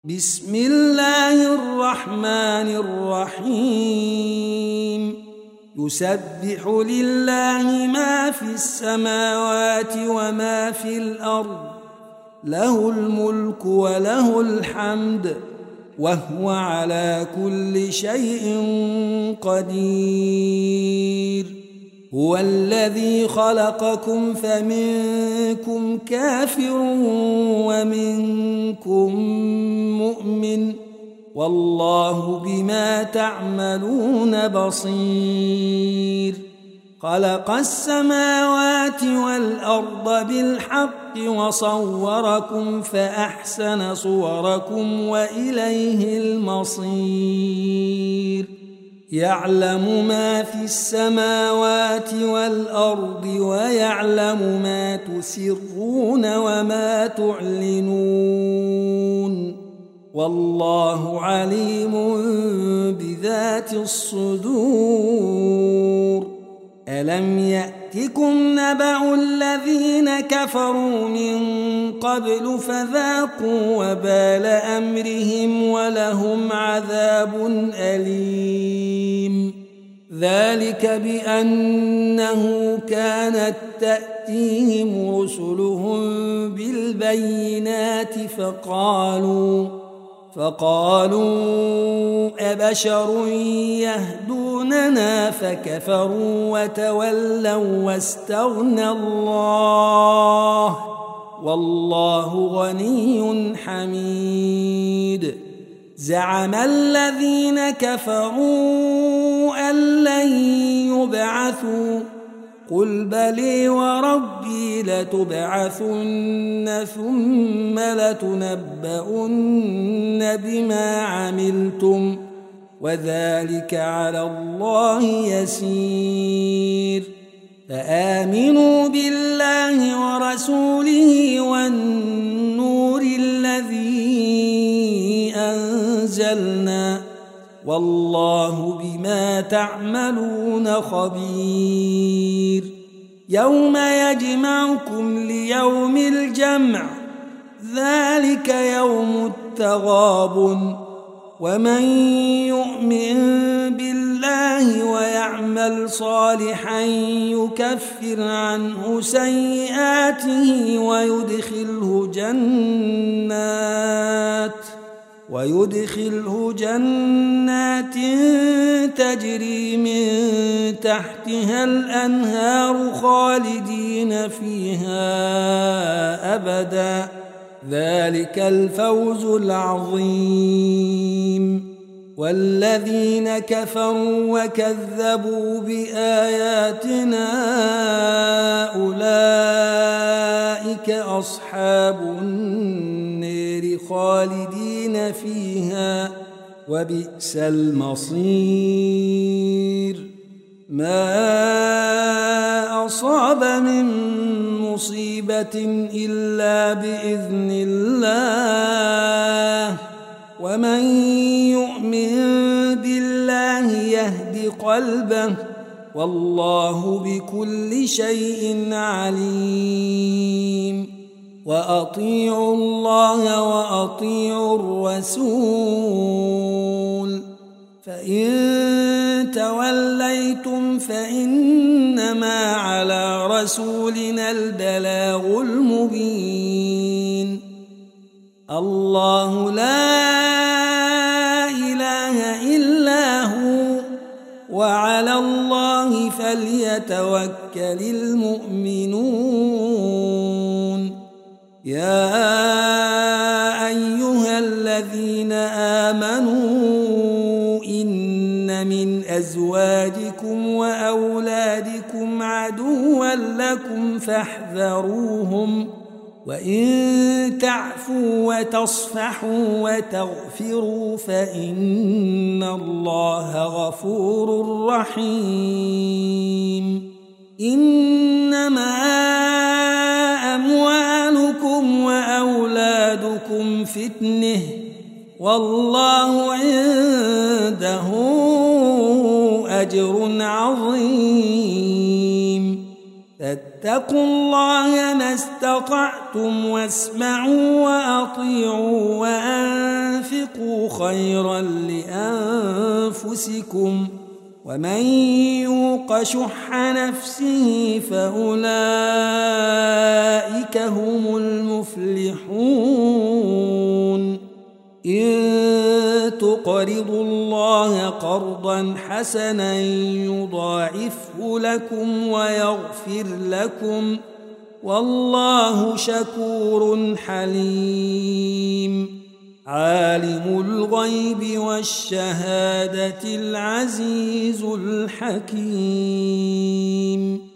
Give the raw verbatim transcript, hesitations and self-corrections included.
بسم الله الرحمن الرحيم يسبح لله ما في السماوات وما في الأرض له الملك وله الحمد وهو على كل شيء قدير هو الذي خلقكم فمنكم كافر ومنكم مؤمن والله بما تعملون بصير خلق السماوات والأرض بالحق وصوركم فأحسن صوركم وإليه المصير يعلم ما في السماوات والأرض ويعلم ما تسرون وما تعلنون والله عليم بذات الصدور ألم يأتكم نبأ الذين كفروا من قبل فذاقوا وبال أمرهم ولهم عذاب أليم ذلك بأنه كانت تأتيهم رسلهم بالبينات فقالوا فقالوا أبشر يهدوننا فكفروا وتولوا واستغنى الله والله غني حميد زعم الذين كفروا أن لن يبعثوا قل بلي وربي لتبعثن ثم لتنبؤن بما عملتم وذلك على الله يسير فآمنوا بالله ورسوله والنور الذي أنزلنا والله بما تعملون خبير يوم يجمعكم ليوم الجمع ذلك يوم التغابن ومن يؤمن بالله ويعمل صالحا يكفر عنه سيئاته ويدخله جنات ويدخله جنات تجري من تحتها الأنهار خالدين فيها أبدا ذلك الفوز العظيم والذين كفروا وكذبوا بآياتنا أولئك أصحاب النار خالدين فيها وبئس المصير ما أصاب من مصيبة إلا بإذن الله ومن يؤمن بالله يهد قلبه والله بكل شيء عليم وأطيعوا الله وأطيعوا الرسول فإن توليتم فإنما على رسولنا البلاغ المبين الله لا إله إلا هو وعلى الله فليتوكل المؤمنون يا أيها الذين آمنوا إن من أزواجكم وأولادكم عدوا لكم فاحذروهم وإن تعفوا وتصفحوا وتغفروا فإن الله غفور رحيم إنما أموالكم وأولادكم فتنة والله عنده أجر عظيم فاتقوا الله ما استطعتم واسمعوا وأطيعوا وأنفقوا تستبقوا خيرا لأنفسكم ومن يوق شح نفسه فأولئك هم المفلحون إن تقرضوا الله قرضا حسنا يضاعفه لكم ويغفر لكم والله شكور حليم عالم الغيب والشهادة العزيز الحكيم